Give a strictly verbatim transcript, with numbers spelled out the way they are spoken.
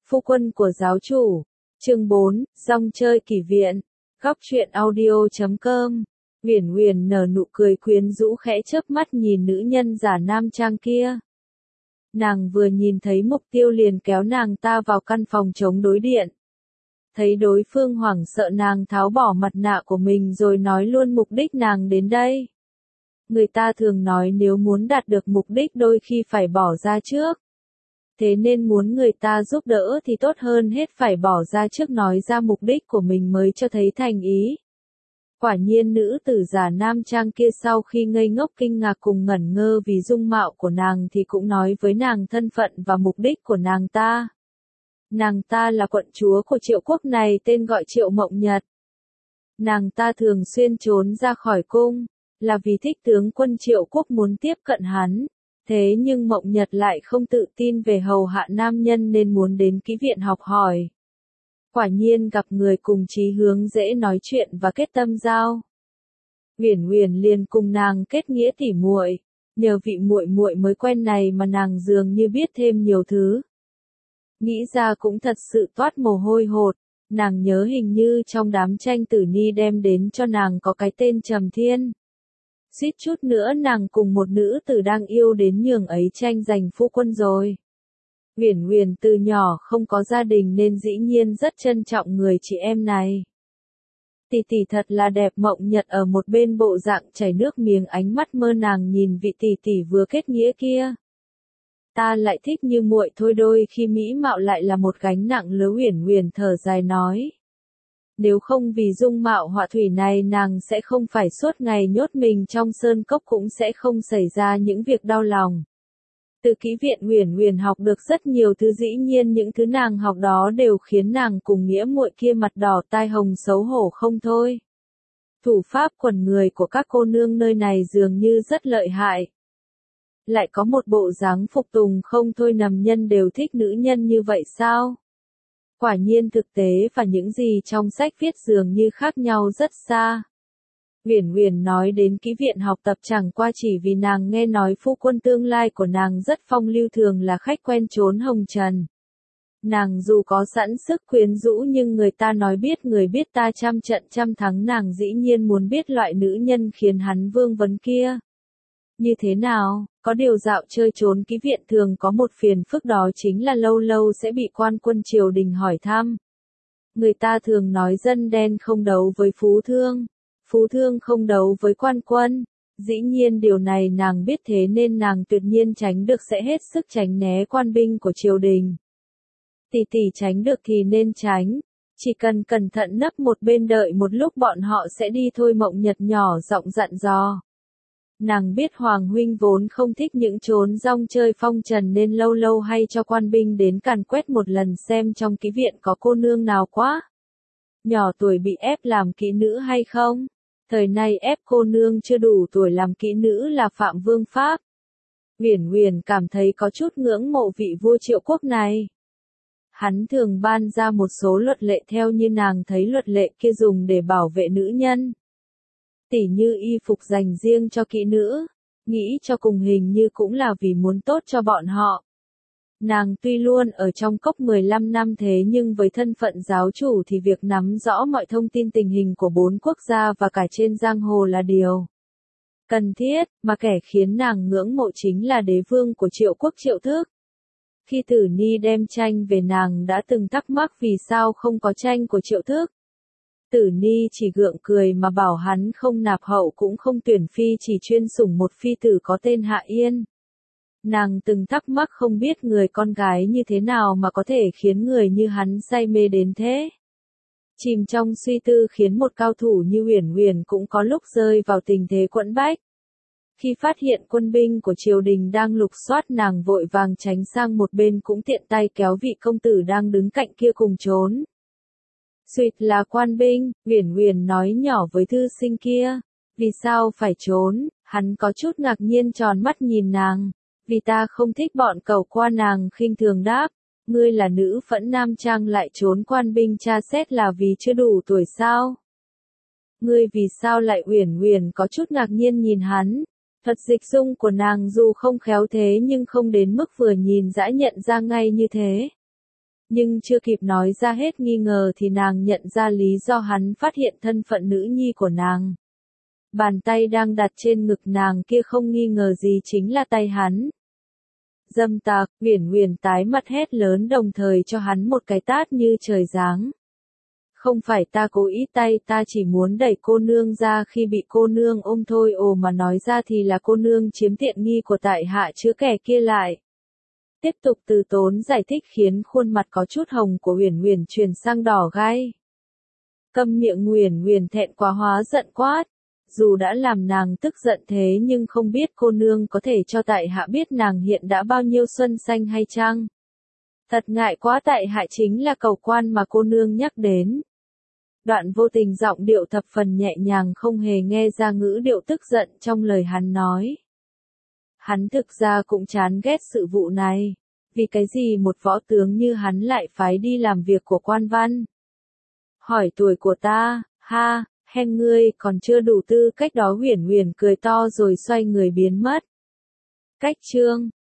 Phu quân của giáo chủ. Chương bốn, rong chơi kỷ viện. Góc truyện audio chấm com. Uyển Uyển nở nụ cười quyến rũ khẽ chớp mắt nhìn nữ nhân giả nam trang kia. Nàng vừa nhìn thấy mục tiêu liền kéo nàng ta vào căn phòng chống đối điện. Thấy đối phương hoảng sợ nàng tháo bỏ mặt nạ của mình rồi nói luôn mục đích nàng đến đây. Người ta thường nói nếu muốn đạt được mục đích đôi khi phải bỏ ra trước. Thế nên muốn người ta giúp đỡ thì tốt hơn hết phải bỏ ra trước nói ra mục đích của mình mới cho thấy thành ý. Quả nhiên nữ tử giả nam trang kia sau khi ngây ngốc kinh ngạc cùng ngẩn ngơ vì dung mạo của nàng thì cũng nói với nàng thân phận và mục đích của nàng ta. Nàng ta là quận chúa của Triệu quốc này tên gọi Triệu Mộng Nhật. Nàng ta thường xuyên trốn ra khỏi cung, là vì thích tướng quân Triệu quốc muốn tiếp cận hắn. Thế nhưng Mộng Nhật lại không tự tin về hầu hạ nam nhân nên muốn đến kỹ viện học hỏi. Quả nhiên gặp người cùng chí hướng dễ nói chuyện và kết tâm giao. Uyển Uyển liền cùng nàng kết nghĩa tỉ muội, nhờ vị muội muội mới quen này mà nàng dường như biết thêm nhiều thứ. Nghĩ ra cũng thật sự toát mồ hôi hột, nàng nhớ hình như trong đám tranh Tử Ni đem đến cho nàng có cái tên Trầm Thiên. Suýt chút nữa nàng cùng một nữ tử đang yêu đến nhường ấy tranh giành phu quân rồi. Uyển Uyển từ nhỏ không có gia đình nên dĩ nhiên rất trân trọng người chị em này. Tỷ tỷ thật là đẹp. Mộng Nhật ở một bên bộ dạng chảy nước miếng ánh mắt mơ nàng nhìn vị tỷ tỷ vừa kết nghĩa kia. Ta lại thích như muội thôi, đôi khi mỹ mạo lại là một gánh nặng lớn. Uyển Uyển thở dài nói. Nếu không vì dung mạo họa thủy này nàng sẽ không phải suốt ngày nhốt mình trong sơn cốc, cũng sẽ không xảy ra những việc đau lòng. Từ kỹ viện Uyển Uyển học được rất nhiều thứ, dĩ nhiên những thứ nàng học đó đều khiến nàng cùng nghĩa muội kia mặt đỏ tai hồng xấu hổ không thôi. Thủ pháp quần người của các cô nương nơi này dường như rất lợi hại. Lại có một bộ dáng phục tùng không thôi, nằm nhân đều thích nữ nhân như vậy sao? Quả nhiên thực tế và những gì trong sách viết dường như khác nhau rất xa. Uyển Uyển nói đến kỹ viện học tập chẳng qua chỉ vì nàng nghe nói phu quân tương lai của nàng rất phong lưu, thường là khách quen trốn hồng trần. Nàng dù có sẵn sức quyến rũ nhưng người ta nói biết người biết ta trăm trận trăm thắng, nàng dĩ nhiên muốn biết loại nữ nhân khiến hắn vương vấn kia như thế nào. Có điều dạo chơi trốn kỹ viện thường có một phiền phức, đó chính là lâu lâu sẽ bị quan quân triều đình hỏi thăm. Người ta thường nói dân đen không đấu với phú thương, phú thương không đấu với quan quân. Dĩ nhiên điều này nàng biết, thế nên nàng tuyệt nhiên tránh được sẽ hết sức tránh né quan binh của triều đình. Tỷ tỷ tránh được thì nên tránh, chỉ cần cẩn thận nấp một bên đợi một lúc bọn họ sẽ đi thôi. Mộng Nhật nhỏ giọng dặn dò. Nàng biết Hoàng huynh vốn không thích những chốn rong chơi phong trần nên lâu lâu hay cho quan binh đến càn quét một lần xem trong kỹ viện có cô nương nào quá nhỏ tuổi bị ép làm kỹ nữ hay không. Thời nay ép cô nương chưa đủ tuổi làm kỹ nữ là phạm vương pháp. Uyển Uyển cảm thấy có chút ngưỡng mộ vị vua Triệu quốc này. Hắn thường ban ra một số luật lệ theo như nàng thấy luật lệ kia dùng để bảo vệ nữ nhân. Tỉ như y phục dành riêng cho kỹ nữ, nghĩ cho cùng hình như cũng là vì muốn tốt cho bọn họ. Nàng tuy luôn ở trong cốc mười lăm năm thế nhưng với thân phận giáo chủ thì việc nắm rõ mọi thông tin tình hình của bốn quốc gia và cả trên giang hồ là điều cần thiết, mà kẻ khiến nàng ngưỡng mộ chính là đế vương của Triệu quốc Triệu Thức. Khi Tử Ni đem tranh về nàng đã từng thắc mắc vì sao không có tranh của Triệu Thức. Tử Ni chỉ gượng cười mà bảo hắn không nạp hậu cũng không tuyển phi, chỉ chuyên sủng một phi tử có tên Hạ Yên. Nàng từng thắc mắc không biết người con gái như thế nào mà có thể khiến người như hắn say mê đến thế. Chìm trong suy tư khiến một cao thủ như Uyển Uyển cũng có lúc rơi vào tình thế quẫn bách. Khi phát hiện quân binh của triều đình đang lục soát, nàng vội vàng tránh sang một bên, cũng tiện tay kéo vị công tử đang đứng cạnh kia cùng trốn. Suýt là quan binh, Uyển Uyển nói nhỏ với thư sinh kia. Vì sao phải trốn? Hắn có chút ngạc nhiên tròn mắt nhìn nàng. Vì ta không thích bọn cầu qua, nàng khinh thường đáp. Ngươi là nữ phẫn nam trang lại trốn quan binh tra xét là vì chưa đủ tuổi sao? Ngươi vì sao lại? Uyển Uyển có chút ngạc nhiên nhìn hắn. Thuật dịch dung của nàng dù không khéo thế nhưng không đến mức vừa nhìn đã nhận ra ngay như thế. Nhưng chưa kịp nói ra hết nghi ngờ thì nàng nhận ra lý do hắn phát hiện thân phận nữ nhi của nàng. Bàn tay đang đặt trên ngực nàng kia không nghi ngờ gì chính là tay hắn. Dâm tặc, Uyển Uyển tái mặt hét lớn đồng thời cho hắn một cái tát như trời giáng. Không phải ta cố ý tay, ta chỉ muốn đẩy cô nương ra khi bị cô nương ôm thôi, ồ mà nói ra thì là cô nương chiếm tiện nghi của tại hạ chứ kẻ kia lại. Tiếp tục từ tốn giải thích khiến khuôn mặt có chút hồng của Uyển Uyển chuyển sang đỏ gai. Câm miệng, Uyển Uyển thẹn quá hóa giận quát. Dù đã làm nàng tức giận thế nhưng không biết cô nương có thể cho tại hạ biết nàng hiện đã bao nhiêu xuân xanh hay chăng? Thật ngại quá, tại hạ chính là cầu quan mà cô nương nhắc đến. Đoạn vô tình giọng điệu thập phần nhẹ nhàng không hề nghe ra ngữ điệu tức giận trong lời hắn nói. Hắn thực ra cũng chán ghét sự vụ này. Vì cái gì một võ tướng như hắn lại phái đi làm việc của quan văn? Hỏi tuổi của ta, ha, hen ngươi còn chưa đủ tư cách đó. Uyển Uyển cười to rồi xoay người biến mất. Cách chương